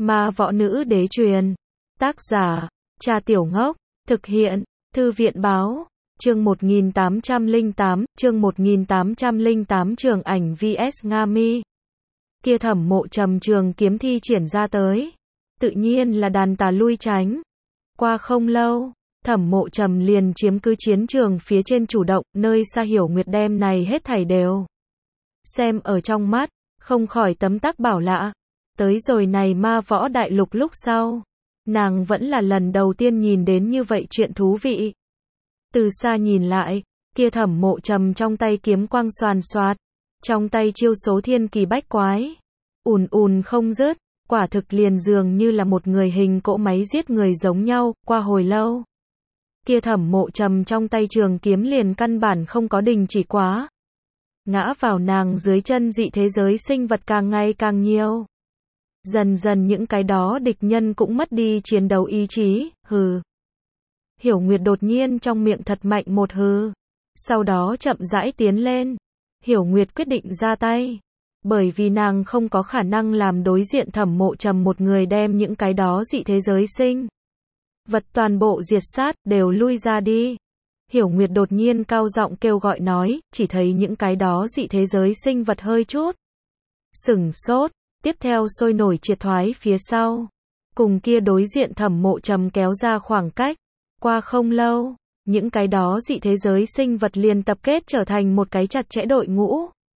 Ma võ nữ đế truyền. Tác giả, Cha Tiểu Ngốc. Thực hiện, Thư viện báo. Chương 1808, Trường Ảnh vs Nga Mi. Kia Thẩm Mộ Trầm trường kiếm thi triển ra tới, tự nhiên là đàn tà lui tránh. Qua không lâu, Thẩm Mộ Trầm liền chiếm cứ chiến trường phía trên chủ động, nơi xa Hiểu Nguyệt đem này hết thảy đều xem ở trong mắt, không khỏi tấm tắc bảo lạ. Tới rồi này ma võ đại lục lúc sau, nàng vẫn là lần đầu tiên nhìn đến như vậy chuyện thú vị. Từ xa nhìn lại, kia Thẩm Mộ Trầm trong tay kiếm quang xoàn xoạt, trong tay chiêu số thiên kỳ bách quái, ùn ùn không dứt, quả thực liền dường như là một người hình cỗ máy giết người giống nhau. Qua hồi lâu, kia Thẩm Mộ Trầm trong tay trường kiếm liền căn bản không có đình chỉ quá. Ngã vào nàng dưới chân dị thế giới sinh vật càng ngày càng nhiều. Dần dần những cái đó địch nhân cũng mất đi chiến đấu ý chí. Hừ. Hiểu Nguyệt đột nhiên trong miệng thật mạnh một hừ. Sau đó chậm rãi tiến lên. Hiểu Nguyệt quyết định ra tay. Bởi vì nàng không có khả năng làm đối diện Thẩm Mộ Trầm một người đem những cái đó dị thế giới sinh vật toàn bộ diệt sát, đều lui ra đi. Hiểu Nguyệt đột nhiên cao giọng kêu gọi nói, chỉ thấy những cái đó dị thế giới sinh vật hơi chút sửng sốt, tiếp theo sôi nổi triệt thoái phía sau. Cùng kia đối diện Thẩm Mộ Trầm kéo ra khoảng cách. Qua không lâu, những cái đó dị thế giới sinh vật liền tập kết trở thành một cái chặt chẽ đội ngũ.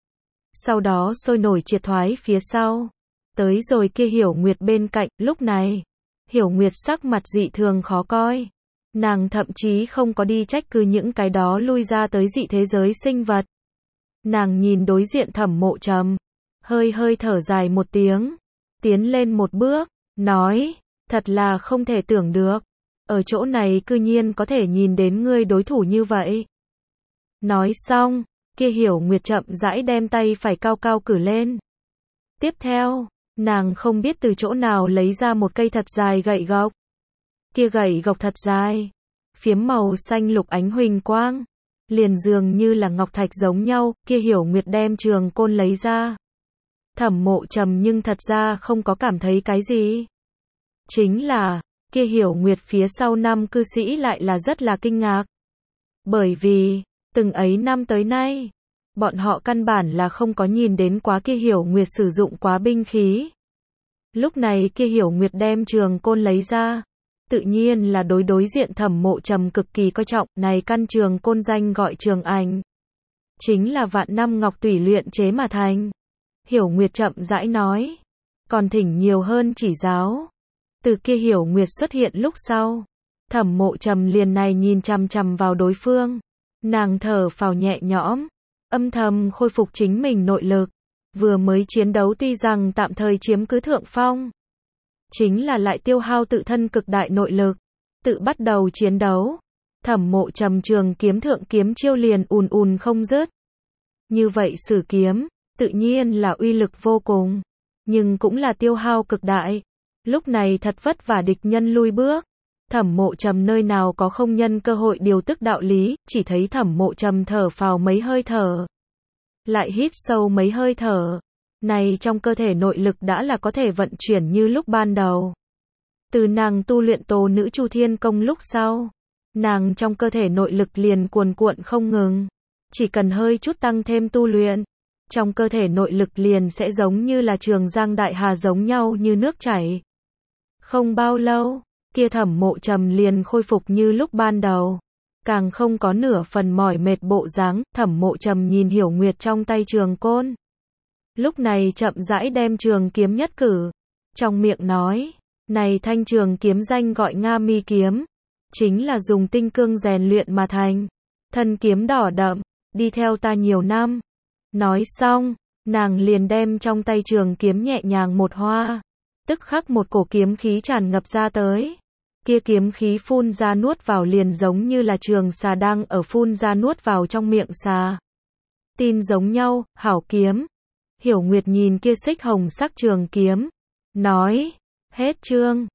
Sau đó sôi nổi triệt thoái phía sau. Tới rồi kia Hiểu Nguyệt bên cạnh, lúc này, Hiểu Nguyệt sắc mặt dị thường khó coi. Nàng thậm chí không có đi trách cứ những cái đó lui ra tới dị thế giới sinh vật. Nàng nhìn đối diện Thẩm Mộ Trầm, hơi hơi thở dài một tiếng, tiến lên một bước, nói, thật là không thể tưởng được, ở chỗ này cư nhiên có thể nhìn đến ngươi đối thủ như vậy. Nói xong, kia Hiểu Nguyệt chậm rãi đem tay phải cao cao cử lên. Tiếp theo, nàng không biết từ chỗ nào lấy ra một cây thật dài gậy gộc. Kia gậy gộc thật dài, phiếm màu xanh lục ánh huỳnh quang, liền dường như là ngọc thạch giống nhau. Kia Hiểu Nguyệt đem trường côn lấy ra. Thẩm Mộ Trầm nhưng thật ra không có cảm thấy cái gì. Chính là, kia Hiểu Nguyệt phía sau năm cư sĩ lại là rất là kinh ngạc. Bởi vì, từng ấy năm tới nay, bọn họ căn bản là không có nhìn đến quá kia Hiểu Nguyệt sử dụng quá binh khí. Lúc này kia Hiểu Nguyệt đem trường côn lấy ra, tự nhiên là đối diện Thẩm Mộ Trầm cực kỳ coi trọng. Này căn trường côn danh gọi Trường Ảnh, chính là vạn năm ngọc tùy luyện chế mà thành. Hiểu Nguyệt chậm rãi nói, còn thỉnh nhiều hơn chỉ giáo. Từ kia Hiểu Nguyệt xuất hiện lúc sau, Thẩm Mộ Trầm liền này nhìn chằm chằm vào đối phương. Nàng thở phào nhẹ nhõm, âm thầm khôi phục chính mình nội lực. Vừa mới chiến đấu tuy rằng tạm thời chiếm cứ thượng phong, chính là lại tiêu hao tự thân cực đại nội lực. Tự bắt đầu chiến đấu, Thẩm Mộ Trầm trường kiếm thượng kiếm chiêu liền ùn ùn không dứt. Như vậy sử kiếm, tự nhiên là uy lực vô cùng, nhưng cũng là tiêu hao cực đại. Lúc này thật vất vả địch nhân lui bước, Thẩm Mộ Trầm nơi nào có không nhân cơ hội điều tức đạo lý. Chỉ thấy Thẩm Mộ Trầm thở phào mấy hơi thở, lại hít sâu mấy hơi thở, này trong cơ thể nội lực đã là có thể vận chuyển như lúc ban đầu. Từ nàng tu luyện Tố Nữ Chu Thiên Công lúc sau, nàng trong cơ thể nội lực liền cuồn cuộn không ngừng. Chỉ cần hơi chút tăng thêm tu luyện, trong cơ thể nội lực liền sẽ giống như là Trường Giang Đại Hà giống nhau như nước chảy. Không bao lâu, kia Thẩm Mộ Trầm liền khôi phục như lúc ban đầu, càng không có nửa phần mỏi mệt bộ dáng. Thẩm Mộ Trầm nhìn Hiểu Nguyệt trong tay trường côn, lúc này chậm rãi đem trường kiếm nhất cử, trong miệng nói, này thanh trường kiếm danh gọi Nga Mi kiếm, chính là dùng tinh cương rèn luyện mà thành, thân kiếm đỏ đậm, đi theo ta nhiều năm. Nói xong, nàng liền đem trong tay trường kiếm nhẹ nhàng một hoa, tức khắc một cổ kiếm khí tràn ngập ra tới. Kia kiếm khí phun ra nuốt vào liền giống như là trường xà đang ở phun ra nuốt vào trong miệng xà. Tin giống nhau, hảo kiếm. Hiểu Nguyệt nhìn kia xích hồng sắc trường kiếm, nói, hết chương.